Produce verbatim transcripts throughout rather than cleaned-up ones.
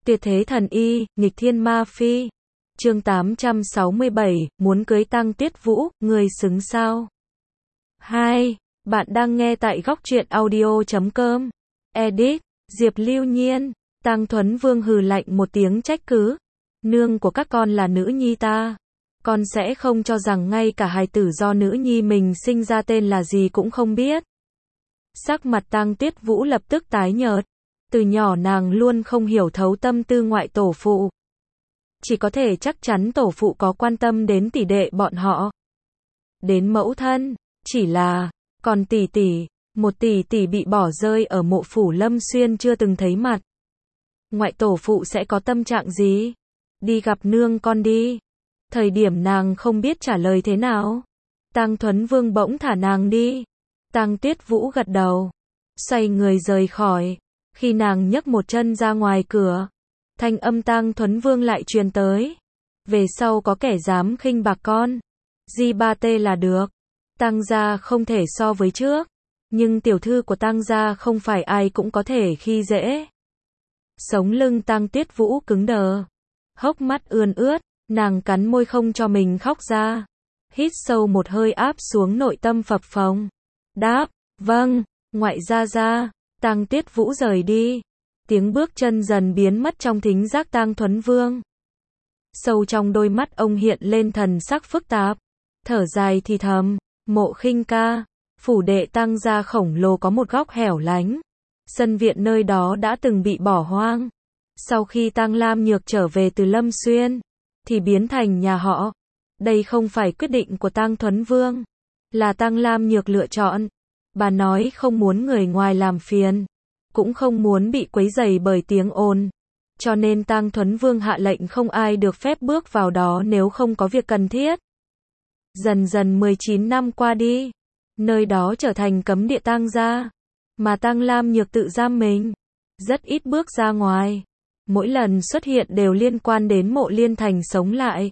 Tuyệt thế thần y, nghịch thiên ma phi. Chương tám trăm sáu mươi bảy, muốn cưới Tăng Tuyết Vũ, người xứng sao? hai. Bạn đang nghe tại góc truyện audio chấm com. Edit, Diệp Lưu Nhiên. Tăng Thuấn Vương hừ lạnh một tiếng trách cứ. Nương của các con là nữ nhi ta. Con sẽ không cho rằng ngay cả hài tử do nữ nhi mình sinh ra tên là gì cũng không biết. Sắc mặt Tăng Tuyết Vũ lập tức tái nhợt. Từ nhỏ nàng luôn không hiểu thấu tâm tư ngoại tổ phụ. Chỉ có thể chắc chắn tổ phụ có quan tâm đến tỷ đệ bọn họ. Đến mẫu thân, chỉ là, còn tỷ tỷ, một tỷ tỷ bị bỏ rơi ở mộ phủ Lâm Xuyên chưa từng thấy mặt. Ngoại tổ phụ sẽ có tâm trạng gì? Đi gặp nương con đi. Thời điểm nàng không biết trả lời thế nào. Tăng Thuấn Vương bỗng thả nàng đi. Tăng Tuyết Vũ gật đầu. Xoay người rời khỏi. Khi nàng nhấc một chân ra ngoài cửa, thanh âm Tăng Thuấn Vương lại truyền tới. Về sau có kẻ dám khinh bạc con, di ba tê là được. Tăng gia không thể so với trước, nhưng tiểu thư của Tăng gia không phải ai cũng có thể khi dễ. Sống lưng Tăng Tuyết Vũ cứng đờ, hốc mắt ươn ướt, nàng cắn môi không cho mình khóc ra. Hít sâu một hơi áp xuống nội tâm phập phồng. Đáp, vâng, ngoại gia gia. Tăng Tuyết Vũ rời đi. Tiếng bước chân dần biến mất trong thính giác Tăng Thuấn Vương. Sâu trong đôi mắt ông hiện lên thần sắc phức tạp. Thở dài thì thầm, Mộ Khinh ca, phủ đệ Tăng gia khổng lồ có một góc hẻo lánh. Sân viện nơi đó đã từng bị bỏ hoang. Sau khi Tăng Lam Nhược trở về từ Lâm Xuyên, thì biến thành nhà họ. Đây không phải quyết định của Tăng Thuấn Vương, là Tăng Lam Nhược lựa chọn. Bà nói không muốn người ngoài làm phiền, cũng không muốn bị quấy rầy bởi tiếng ồn. Cho nên Tăng Thuấn Vương hạ lệnh không ai được phép bước vào đó nếu không có việc cần thiết. Dần dần mười chín năm qua đi, nơi đó trở thành cấm địa Tăng gia, mà Tăng Lam Nhược tự giam mình, rất ít bước ra ngoài. Mỗi lần xuất hiện đều liên quan đến Mộ Liên Thành sống lại.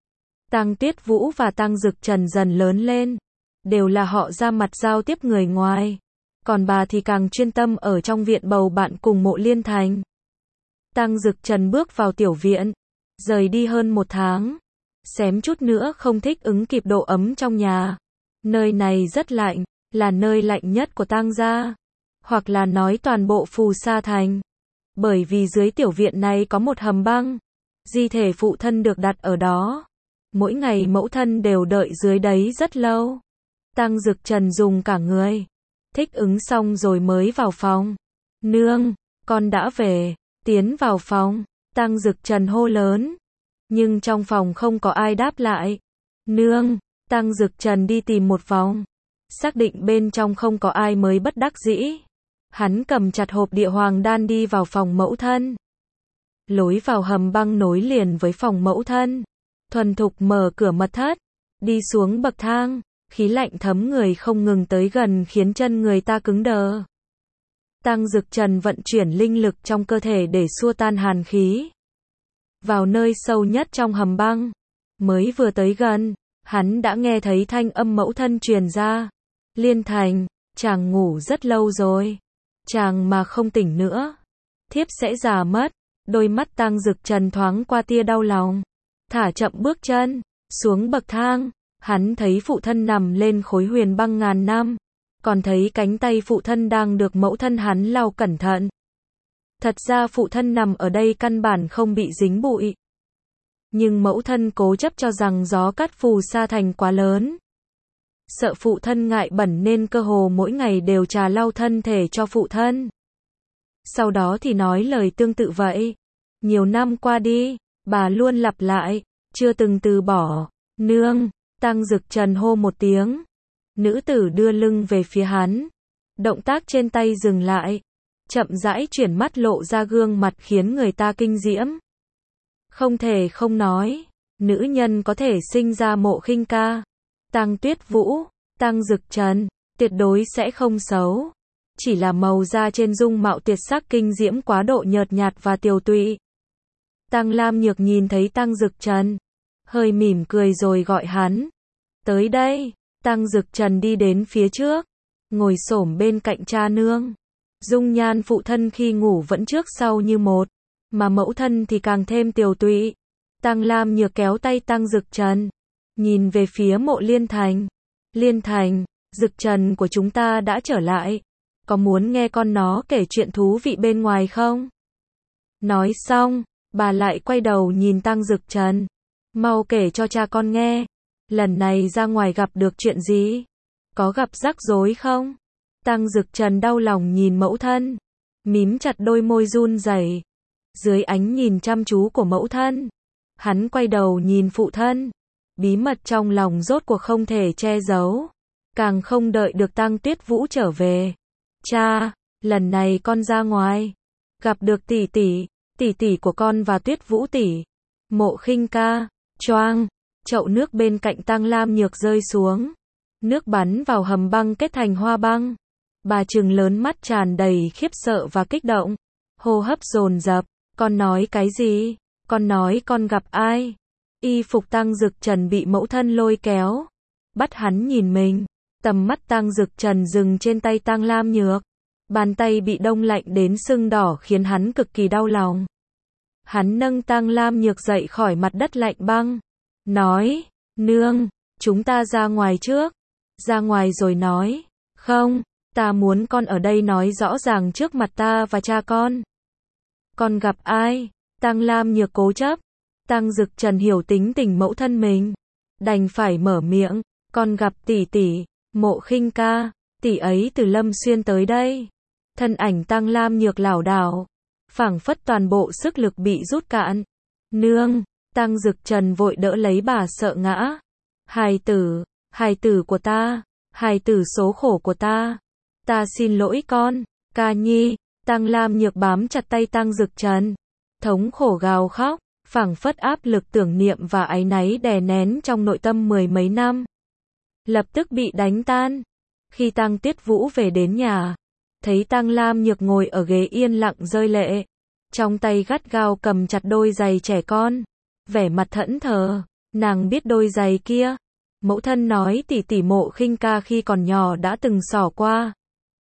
Tăng Tuyết Vũ và Tăng Dực Trần dần lớn lên, đều là họ ra mặt giao tiếp người ngoài. Còn bà thì càng chuyên tâm ở trong viện bầu bạn cùng Mộ Liên Thành. Tăng Dực Trần bước vào tiểu viện, rời đi hơn một tháng. Xém chút nữa không thích ứng kịp độ ấm trong nhà. Nơi này rất lạnh, là nơi lạnh nhất của Tăng gia. Hoặc là nói toàn bộ Phù Sa Thành. Bởi vì dưới tiểu viện này có một hầm băng. Di thể phụ thân được đặt ở đó. Mỗi ngày mẫu thân đều đợi dưới đấy rất lâu. Tăng Dực Trần dùng cả người. Thích ứng xong rồi mới vào phòng. Nương, con đã về. Tiến vào phòng. Tăng Dực Trần hô lớn. Nhưng trong phòng không có ai đáp lại. Nương, Tăng Dực Trần đi tìm một vòng. Xác định bên trong không có ai mới bất đắc dĩ. Hắn cầm chặt hộp địa hoàng đan đi vào phòng mẫu thân. Lối vào hầm băng nối liền với phòng mẫu thân. Thuần thục mở cửa mật thất. Đi xuống bậc thang. Khí lạnh thấm người không ngừng tới gần khiến chân người ta cứng đờ. Tăng Dực Trần vận chuyển linh lực trong cơ thể để xua tan hàn khí. Vào nơi sâu nhất trong hầm băng. Mới vừa tới gần, hắn đã nghe thấy thanh âm mẫu thân truyền ra. Liên Thành, chàng ngủ rất lâu rồi. Chàng mà không tỉnh nữa, thiếp sẽ già mất. Đôi mắt Tăng Dực Trần thoáng qua tia đau lòng. Thả chậm bước chân, xuống bậc thang. Hắn thấy phụ thân nằm lên khối huyền băng ngàn năm. Còn thấy cánh tay phụ thân đang được mẫu thân hắn lau cẩn thận. Thật ra phụ thân nằm ở đây căn bản không bị dính bụi. Nhưng mẫu thân cố chấp cho rằng gió cát Phù Sa Thành quá lớn. Sợ phụ thân ngại bẩn nên cơ hồ mỗi ngày đều trà lau thân thể cho phụ thân. Sau đó thì nói lời tương tự vậy. Nhiều năm qua đi, bà luôn lặp lại, chưa từng từ bỏ. Nương, Tăng Dực Trần hô một tiếng. Nữ tử đưa lưng về phía hắn. Động tác trên tay dừng lại. Chậm rãi chuyển mắt lộ ra gương mặt khiến người ta kinh diễm. Không thể không nói, nữ nhân có thể sinh ra Mộ Khinh ca, Tăng Tuyết Vũ, Tăng Dực Trần, tuyệt đối sẽ không xấu. Chỉ là màu da trên dung mạo tuyệt sắc kinh diễm quá độ nhợt nhạt và tiều tụy. Tăng Lam Nhược nhìn thấy Tăng Dực Trần, hơi mỉm cười rồi gọi hắn. Tới đây, Tăng Dực Trần đi đến phía trước, ngồi xổm bên cạnh cha nương. Dung nhan phụ thân khi ngủ vẫn trước sau như một, mà mẫu thân thì càng thêm tiều tụy. Tăng Lam Nhược kéo tay Tăng Dực Trần, nhìn về phía Mộ Liên Thành. Liên Thành, Dực Trần của chúng ta đã trở lại. Có muốn nghe con nó kể chuyện thú vị bên ngoài không? Nói xong, bà lại quay đầu nhìn Tăng Dực Trần. Mau kể cho cha con nghe. Lần này ra ngoài gặp được chuyện gì? Có gặp rắc rối không? Tăng Dực Trần đau lòng nhìn mẫu thân, mím chặt đôi môi run rẩy. Dưới ánh nhìn chăm chú của mẫu thân, hắn quay đầu nhìn phụ thân. Bí mật trong lòng rốt cuộc không thể che giấu, càng không đợi được Tăng Tuyết Vũ trở về. Cha, lần này con ra ngoài, gặp được tỷ tỷ, tỷ tỷ của con và Tuyết Vũ tỷ. Mộ Khinh Ca, choang, chậu nước bên cạnh Tăng Lam Nhược rơi xuống. Nước bắn vào hầm băng kết thành hoa băng. Bà trừng lớn mắt tràn đầy khiếp sợ và kích động. Hô hấp dồn dập. Con nói cái gì? Con nói con gặp ai? Y phục Tăng Dực Trần bị mẫu thân lôi kéo, bắt hắn nhìn mình. Tầm mắt Tăng Dực Trần dừng trên tay Tăng Lam Nhược. Bàn tay bị đông lạnh đến sưng đỏ khiến hắn cực kỳ đau lòng. Hắn nâng Tăng Lam Nhược dậy khỏi mặt đất lạnh băng. Nói, nương, chúng ta ra ngoài trước. Ra ngoài rồi nói. Không, ta muốn con ở đây nói rõ ràng trước mặt ta và cha con. Con gặp ai? Tăng Lam Nhược cố chấp. Tăng Dực Trần hiểu tính tình mẫu thân mình, đành phải mở miệng. Con gặp tỷ tỷ, Mộ Khinh Ca, tỷ ấy từ Lâm Xuyên tới đây. Thân ảnh Tăng Lam Nhược lảo đảo, phảng phất toàn bộ sức lực bị rút cạn. Nương, Tăng Dực Trần vội đỡ lấy bà sợ ngã. Hài tử, hài tử của ta, hài tử số khổ của ta. Ta xin lỗi con, Ca Nhi. Tăng Lam Nhược bám chặt tay Tăng Dực Trần, thống khổ gào khóc, phảng phất áp lực tưởng niệm và áy náy đè nén trong nội tâm mười mấy năm, lập tức bị đánh tan. Khi Tăng Tuyết Vũ về đến nhà, thấy Tăng Lam Nhược ngồi ở ghế yên lặng rơi lệ, trong tay gắt gao cầm chặt đôi giày trẻ con, vẻ mặt thẫn thờ. Nàng biết đôi giày kia, mẫu thân nói tỷ tỷ Mộ Khinh Ca khi còn nhỏ đã từng xỏ qua.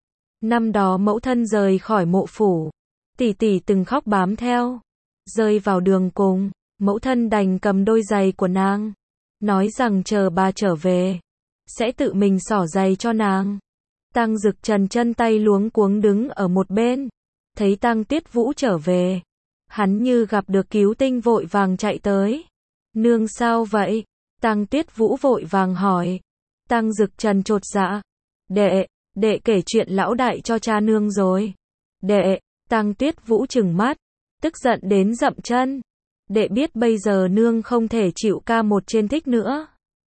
Năm đó mẫu thân rời khỏi mộ phủ, tỷ tỷ từng khóc bám theo. Rơi vào đường cùng, mẫu thân đành cầm đôi giày của nàng, nói rằng chờ bà trở về, sẽ tự mình xỏ giày cho nàng. Tăng Dực Trần chân tay luống cuống đứng ở một bên, thấy Tăng Tuyết Vũ trở về, hắn như gặp được cứu tinh vội vàng chạy tới. Nương sao vậy? Tăng Tuyết Vũ vội vàng hỏi. Tăng Dực Trần chột dạ. Đệ, đệ kể chuyện lão đại cho cha nương rồi. Đệ, Tăng Tuyết Vũ trừng mắt, tức giận đến dậm chân. Đệ biết bây giờ nương không thể chịu ca một trên thích nữa.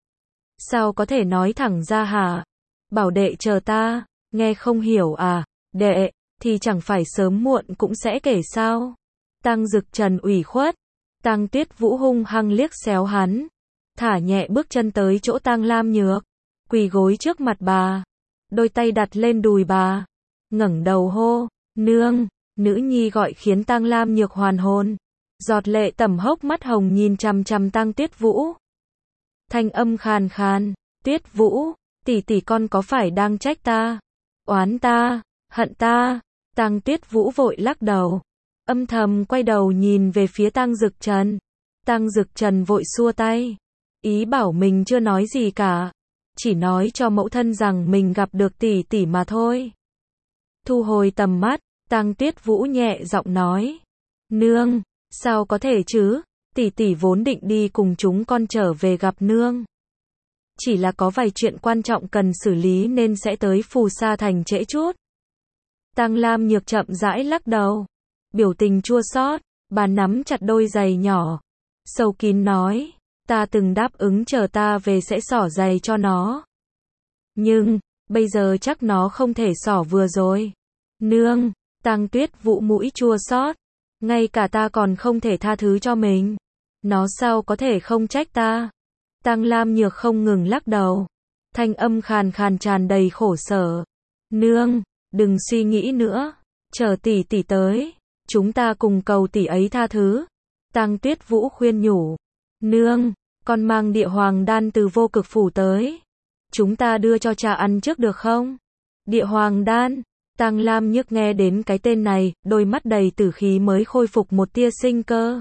Sao có thể nói thẳng ra hả? Bảo đệ chờ ta, nghe không hiểu à? Đệ, thì chẳng phải sớm muộn cũng sẽ kể sao? Tăng Dực Trần ủy khuất. Tăng Tuyết Vũ hung hăng liếc xéo hắn, thả nhẹ bước chân tới chỗ Tăng Lam Nhược, quỳ gối trước mặt bà, đôi tay đặt lên đùi bà, ngẩng đầu hô, nương. Nữ nhi gọi khiến Tăng Lam Nhược hoàn hồn, giọt lệ tẩm hốc mắt hồng nhìn chằm chằm Tăng Tuyết Vũ. Thanh âm khàn khàn, Tuyết Vũ, tỷ tỷ con có phải đang trách ta, oán ta, hận ta? Tăng Tuyết Vũ vội lắc đầu, âm thầm quay đầu nhìn về phía Tăng Dực Trần. Tăng Dực Trần vội xua tay, ý bảo mình chưa nói gì cả, chỉ nói cho mẫu thân rằng mình gặp được tỷ tỷ mà thôi. Thu hồi tầm mắt, Tăng Tuyết Vũ nhẹ giọng nói, nương, sao có thể chứ, tỷ tỷ vốn định đi cùng chúng con trở về gặp nương. Chỉ là có vài chuyện quan trọng cần xử lý nên sẽ tới Phù Sa Thành trễ chút. Tăng Lam Nhược chậm rãi lắc đầu, biểu tình chua xót, bà nắm chặt đôi giày nhỏ, sâu kín nói, ta từng đáp ứng chờ ta về sẽ xỏ giày cho nó. Nhưng, bây giờ chắc nó không thể xỏ vừa rồi. Nương, Tăng Tuyết Vũ mũi chua xót, ngay cả ta còn không thể tha thứ cho mình. Nó sao có thể không trách ta? Tăng Lam Nhược không ngừng lắc đầu, thanh âm khàn khàn tràn đầy khổ sở. Nương, đừng suy nghĩ nữa, chờ tỷ tỷ tới, chúng ta cùng cầu tỷ ấy tha thứ. Tăng Tuyết Vũ khuyên nhủ, nương, con mang địa hoàng đan từ Vô Cực Phủ tới, chúng ta đưa cho cha ăn trước được không? Địa hoàng đan, Tang Lam Nhược nghe đến cái tên này, đôi mắt đầy tử khí mới khôi phục một tia sinh cơ.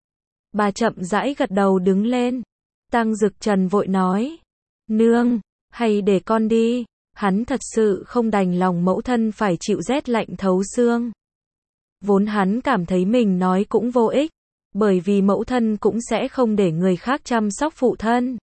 Bà chậm rãi gật đầu đứng lên. Tang Dực Trần vội nói, nương, hay để con đi, hắn thật sự không đành lòng mẫu thân phải chịu rét lạnh thấu xương. Vốn hắn cảm thấy mình nói cũng vô ích, bởi vì mẫu thân cũng sẽ không để người khác chăm sóc phụ thân.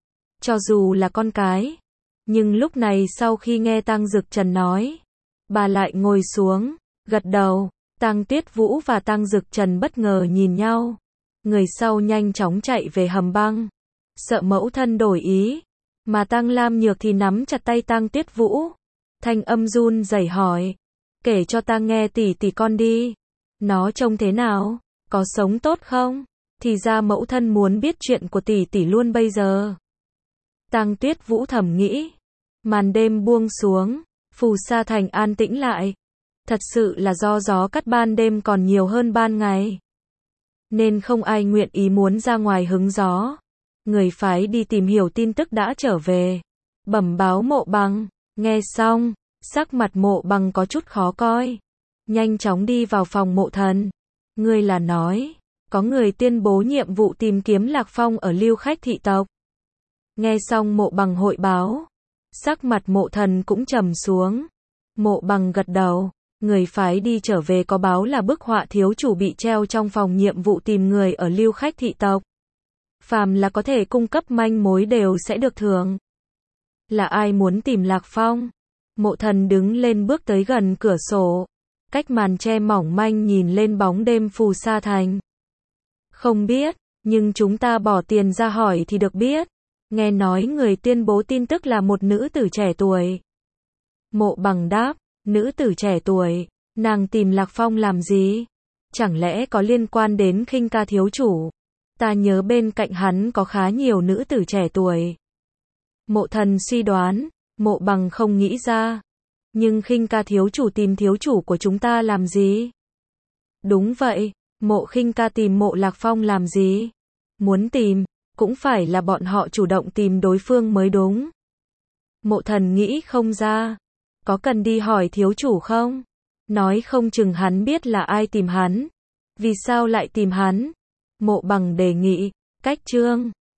Cho dù là con cái. Nhưng lúc này sau khi nghe Tang Dực Trần nói, bà lại ngồi xuống, gật đầu. Tang Tuyết Vũ và Tang Dực Trần bất ngờ nhìn nhau. Người sau nhanh chóng chạy về hầm băng, sợ mẫu thân đổi ý, mà Tang Lam Nhược thì nắm chặt tay Tang Tuyết Vũ, thanh âm run rẩy hỏi, kể cho ta nghe tỷ tỷ con đi, nó trông thế nào, có sống tốt không? Thì ra mẫu thân muốn biết chuyện của tỷ tỷ luôn bây giờ. Tang Tuyết Vũ thầm nghĩ. Màn đêm buông xuống, Phù Sa Thành an tĩnh lại. Thật sự là do gió cắt ban đêm còn nhiều hơn ban ngày, nên không ai nguyện ý muốn ra ngoài hứng gió. Người phái đi tìm hiểu tin tức đã trở về, bẩm báo Mộ Bằng. Nghe xong, sắc mặt Mộ Bằng có chút khó coi, nhanh chóng đi vào phòng Mộ Thần. Ngươi là nói, có người tuyên bố nhiệm vụ tìm kiếm Lạc Phong ở Lưu Khách thị tộc. Nghe xong Mộ Bằng hội báo, sắc mặt Mộ Thần cũng trầm xuống. Mộ Bằng gật đầu, người phái đi trở về có báo là bức họa thiếu chủ bị treo trong phòng nhiệm vụ tìm người ở Lưu Khách thị tộc. Phàm là có thể cung cấp manh mối đều sẽ được thưởng. Là ai muốn tìm Lạc Phong? Mộ Thần đứng lên bước tới gần cửa sổ, cách màn che mỏng manh nhìn lên bóng đêm Phù Sa Thành. Không biết, nhưng chúng ta bỏ tiền ra hỏi thì được biết. Nghe nói người tuyên bố tin tức là một nữ tử trẻ tuổi. Mộ Bằng đáp, nữ tử trẻ tuổi, nàng tìm Lạc Phong làm gì? Chẳng lẽ có liên quan đến Khinh Ca thiếu chủ? Ta nhớ bên cạnh hắn có khá nhiều nữ tử trẻ tuổi. Mộ Thần suy đoán, Mộ Bằng không nghĩ ra. Nhưng Khinh Ca thiếu chủ tìm thiếu chủ của chúng ta làm gì? Đúng vậy, Mộ Khinh Ca tìm Mộ Lạc Phong làm gì? Muốn tìm, cũng phải là bọn họ chủ động tìm đối phương mới đúng. Mộ Thần nghĩ không ra. Có cần đi hỏi thiếu chủ không? Nói không chừng hắn biết là ai tìm hắn. Vì sao lại tìm hắn? Mộ Bằng đề nghị, cách chương